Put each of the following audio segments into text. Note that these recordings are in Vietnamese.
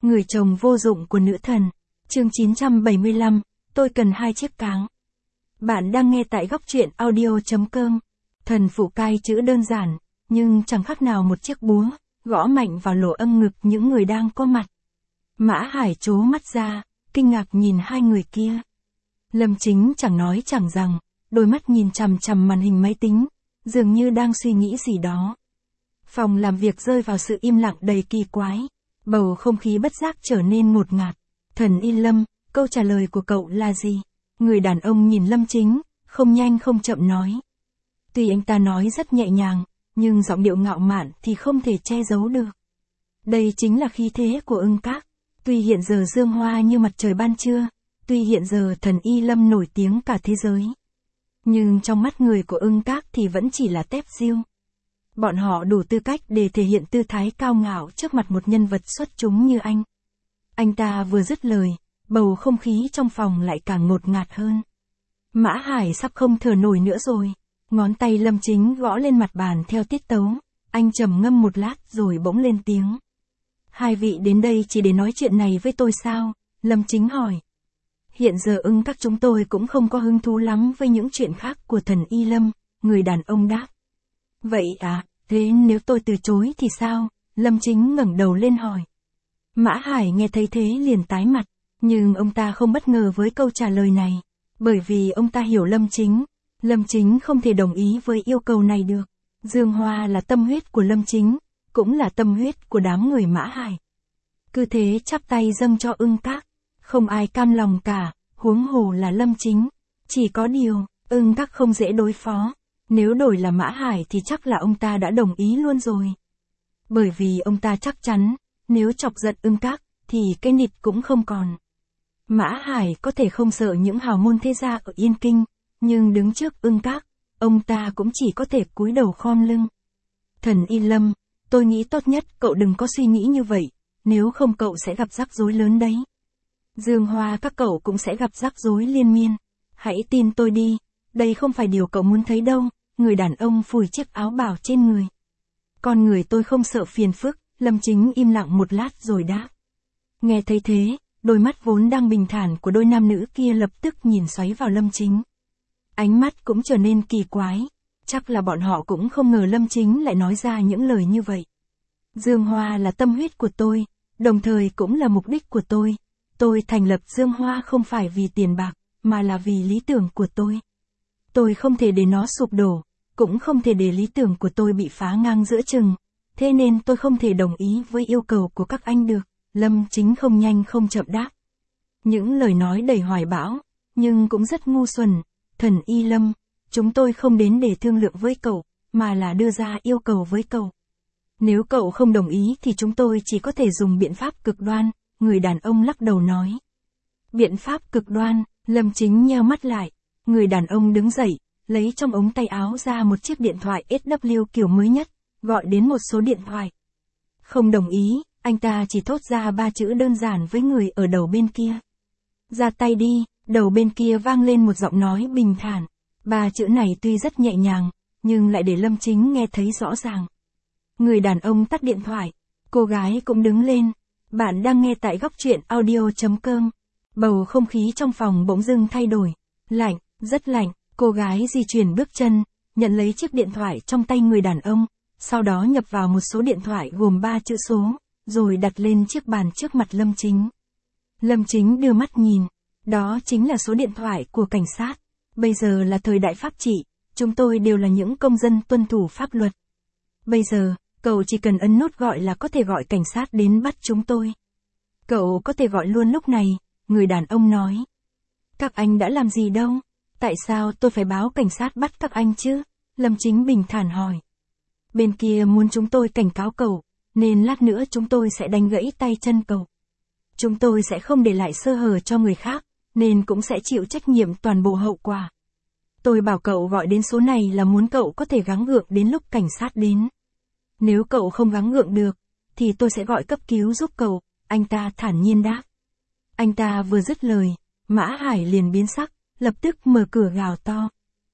Người chồng vô dụng của nữ thần. Chương 975, tôi cần 2 chiếc cáng. Bạn đang nghe tại góc truyện audio.com. Thần phụ cai chữ đơn giản, nhưng chẳng khác nào một chiếc búa, gõ mạnh vào lỗ âm ngực những người đang có mặt. Mã Hải trố mắt ra, kinh ngạc nhìn hai người kia. Lâm Chính chẳng nói chẳng rằng, đôi mắt nhìn chằm chằm màn hình máy tính, dường như đang suy nghĩ gì đó. Phòng làm việc rơi vào sự im lặng đầy kỳ quái, bầu không khí bất giác trở nên ngột ngạt. Thần Y Lâm, câu trả lời của cậu là gì? Người đàn ông nhìn Lâm Chính, không nhanh không chậm nói. Tuy anh ta nói rất nhẹ nhàng, nhưng giọng điệu ngạo mạn thì không thể che giấu được. Đây chính là khí thế của Ưng Các. Tuy hiện giờ dương hoa như mặt trời ban trưa, tuy hiện giờ thần Y Lâm nổi tiếng cả thế giới, nhưng trong mắt người của Ưng Các thì vẫn chỉ là tép diêu. Bọn họ đủ tư cách để thể hiện tư thái cao ngạo trước mặt một nhân vật xuất chúng như anh. Anh ta vừa dứt lời, bầu không khí trong phòng lại càng ngột ngạt hơn. Mã Hải sắp không thở nổi nữa rồi. Ngón tay Lâm Chính gõ lên mặt bàn theo tiết tấu. Anh trầm ngâm một lát rồi bỗng lên tiếng. Hai vị đến đây chỉ để nói chuyện này với tôi sao? Lâm Chính hỏi. Hiện giờ Ưng Các chúng tôi cũng không có hứng thú lắm với những chuyện khác của thần Y Lâm, người đàn ông đáp. Vậy à, thế nếu tôi từ chối thì sao? Lâm Chính ngẩng đầu lên hỏi. Mã Hải nghe thấy thế liền tái mặt, nhưng ông ta không bất ngờ với câu trả lời này, bởi vì ông ta hiểu Lâm Chính. Lâm Chính không thể đồng ý với yêu cầu này được. Dương Hoa là tâm huyết của Lâm Chính, cũng là tâm huyết của đám người Mã Hải. Cứ thế chắp tay dâng cho Ưng Các, không ai cam lòng cả, huống hồ là Lâm Chính. Chỉ có điều, Ưng Các không dễ đối phó, nếu đổi là Mã Hải thì chắc là ông ta đã đồng ý luôn rồi. Bởi vì ông ta chắc chắn, nếu chọc giận Ưng Các, thì cái nịt cũng không còn. Mã Hải có thể không sợ những hào môn thế gia ở Yên Kinh, nhưng đứng trước Ưng Các, ông ta cũng chỉ có thể cúi đầu khom lưng. Thần Y Lâm, tôi nghĩ tốt nhất cậu đừng có suy nghĩ như vậy, nếu không cậu sẽ gặp rắc rối lớn đấy. Dương Hoa các cậu cũng sẽ gặp rắc rối liên miên. Hãy tin tôi đi, đây không phải điều cậu muốn thấy đâu. Người đàn ông phủi chiếc áo bào trên người. Con người tôi không sợ phiền phức. Lâm Chính im lặng một lát rồi đáp. Nghe thấy thế, đôi mắt vốn đang bình thản của đôi nam nữ kia lập tức nhìn xoáy vào Lâm Chính. Ánh mắt cũng trở nên kỳ quái, chắc là bọn họ cũng không ngờ Lâm Chính lại nói ra những lời như vậy. Dương Hoa là tâm huyết của tôi, đồng thời cũng là mục đích của tôi. Tôi thành lập Dương Hoa không phải vì tiền bạc, mà là vì lý tưởng của tôi. Tôi không thể để nó sụp đổ, cũng không thể để lý tưởng của tôi bị phá ngang giữa chừng. Thế nên tôi không thể đồng ý với yêu cầu của các anh được. Lâm Chính không nhanh không chậm đáp. Những lời nói đầy hoài bão, nhưng cũng rất ngu xuẩn. Thần Y Lâm, chúng tôi không đến để thương lượng với cậu, mà là đưa ra yêu cầu với cậu. Nếu cậu không đồng ý thì chúng tôi chỉ có thể dùng biện pháp cực đoan, người đàn ông lắc đầu nói. Biện pháp cực đoan, Lâm Chính nheo mắt lại. Người đàn ông đứng dậy, lấy trong ống tay áo ra một chiếc điện thoại SW kiểu mới nhất. Gọi đến một số điện thoại. Không đồng ý, anh ta chỉ thốt ra 3 chữ đơn giản với người ở đầu bên kia. Ra tay đi, đầu bên kia vang lên một giọng nói bình thản. 3 chữ này tuy rất nhẹ nhàng, nhưng lại để Lâm Chính nghe thấy rõ ràng. Người đàn ông tắt điện thoại, cô gái cũng đứng lên. Bạn đang nghe tại góc truyện audio.com. Bầu không khí trong phòng bỗng dưng thay đổi. Lạnh, rất lạnh, cô gái di chuyển bước chân, nhận lấy chiếc điện thoại trong tay người đàn ông. Sau đó nhập vào một số điện thoại gồm 3 chữ số, rồi đặt lên chiếc bàn trước mặt Lâm Chính. Lâm Chính đưa mắt nhìn, đó chính là số điện thoại của cảnh sát. Bây giờ là thời đại pháp trị, chúng tôi đều là những công dân tuân thủ pháp luật. Bây giờ, cậu chỉ cần ấn nút gọi là có thể gọi cảnh sát đến bắt chúng tôi. Cậu có thể gọi luôn lúc này, người đàn ông nói. Các anh đã làm gì đâu? Tại sao tôi phải báo cảnh sát bắt các anh chứ? Lâm Chính bình thản hỏi. Bên kia muốn chúng tôi cảnh cáo cậu, nên lát nữa chúng tôi sẽ đánh gãy tay chân cậu. Chúng tôi sẽ không để lại sơ hở cho người khác, nên cũng sẽ chịu trách nhiệm toàn bộ hậu quả. Tôi bảo cậu gọi đến số này là muốn cậu có thể gắng gượng đến lúc cảnh sát đến. Nếu cậu không gắng gượng được, thì tôi sẽ gọi cấp cứu giúp cậu, anh ta thản nhiên đáp. Anh ta vừa dứt lời, Mã Hải liền biến sắc, lập tức mở cửa gào to.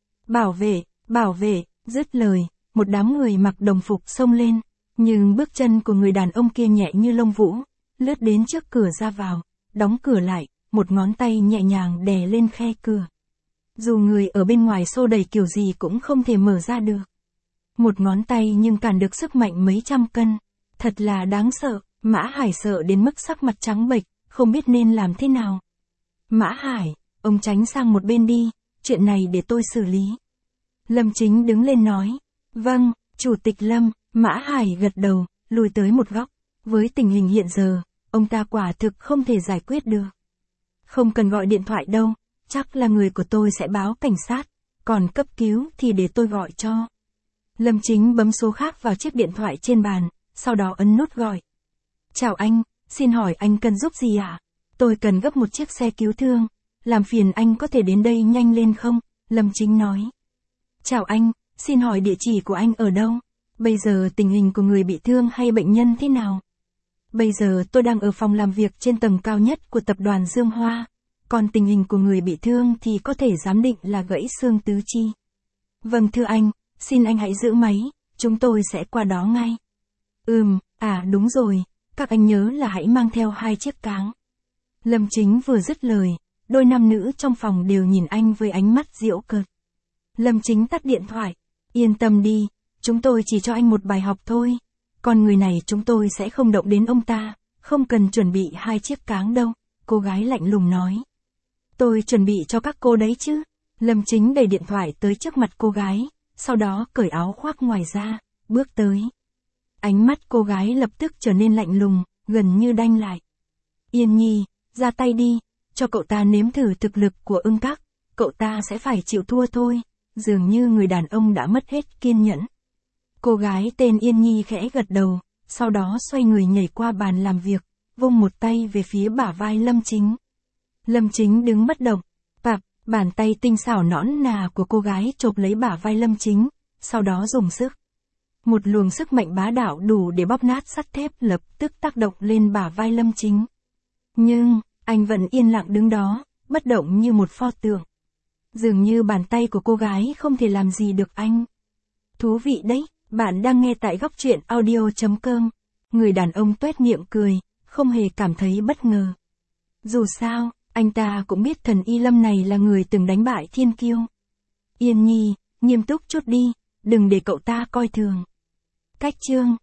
Bảo vệ, dứt lời. Một đám người mặc đồng phục xông lên, nhưng bước chân của người đàn ông kia nhẹ như lông vũ, lướt đến trước cửa ra vào, đóng cửa lại, một ngón tay nhẹ nhàng đè lên khe cửa. Dù người ở bên ngoài xô đẩy kiểu gì cũng không thể mở ra được. Một ngón tay nhưng cản được sức mạnh mấy trăm cân. Thật là đáng sợ, Mã Hải sợ đến mức sắc mặt trắng bệch, không biết nên làm thế nào. Mã Hải, ông tránh sang một bên đi, chuyện này để tôi xử lý. Lâm Chính đứng lên nói. Vâng, Chủ tịch Lâm. Mã Hải gật đầu, lùi tới một góc. Với tình hình hiện giờ, ông ta quả thực không thể giải quyết được. Không cần gọi điện thoại đâu, chắc là người của tôi sẽ báo cảnh sát, còn cấp cứu thì để tôi gọi cho. Lâm Chính bấm số khác vào chiếc điện thoại trên bàn, sau đó ấn nút gọi. Chào anh, xin hỏi anh cần giúp gì ạ? Tôi cần gấp một chiếc xe cứu thương, làm phiền anh có thể đến đây nhanh lên không? Lâm Chính nói. Chào anh, xin hỏi địa chỉ của anh ở đâu? Bây giờ tình hình của người bị thương hay bệnh nhân thế nào? Bây giờ tôi đang ở phòng làm việc trên tầng cao nhất của tập đoàn Dương Hoa, còn tình hình của người bị thương thì có thể giám định là gãy xương tứ chi. Vâng thưa anh, xin anh hãy giữ máy, chúng tôi sẽ qua đó ngay. Đúng rồi, các anh nhớ là hãy mang theo 2 chiếc cáng. Lâm Chính vừa dứt lời, đôi nam nữ trong phòng đều nhìn anh với ánh mắt giễu cợt. Lâm Chính tắt điện thoại. Yên tâm đi, chúng tôi chỉ cho anh một bài học thôi. Còn người này chúng tôi sẽ không động đến ông ta, không cần chuẩn bị 2 chiếc cáng đâu, cô gái lạnh lùng nói. Tôi chuẩn bị cho các cô đấy chứ. Lâm Chính đẩy điện thoại tới trước mặt cô gái, sau đó cởi áo khoác ngoài ra, bước tới. Ánh mắt cô gái lập tức trở nên lạnh lùng, gần như đanh lại. Yên Nhi, ra tay đi, cho cậu ta nếm thử thực lực của Ưng Các, cậu ta sẽ phải chịu thua thôi. Dường như người đàn ông đã mất hết kiên nhẫn. Cô gái tên Yên Nhi khẽ gật đầu, sau đó xoay người nhảy qua bàn làm việc, vung một tay về phía bả vai Lâm Chính. Lâm Chính đứng bất động, bàn tay tinh xảo nõn nà của cô gái chộp lấy bả vai Lâm Chính, sau đó dùng sức. Một luồng sức mạnh bá đạo đủ để bóp nát sắt thép lập tức tác động lên bả vai Lâm Chính. Nhưng, anh vẫn yên lặng đứng đó, bất động như một pho tượng. Dường như bàn tay của cô gái không thể làm gì được anh. Thú vị đấy, bạn đang nghe tại Góc Truyện Audio.com. Người đàn ông tuét miệng cười, không hề cảm thấy bất ngờ. Dù sao, anh ta cũng biết thần Y Lâm này là người từng đánh bại thiên kiêu. Yên Nhi, nghiêm túc chút đi, đừng để cậu ta coi thường. Cách chương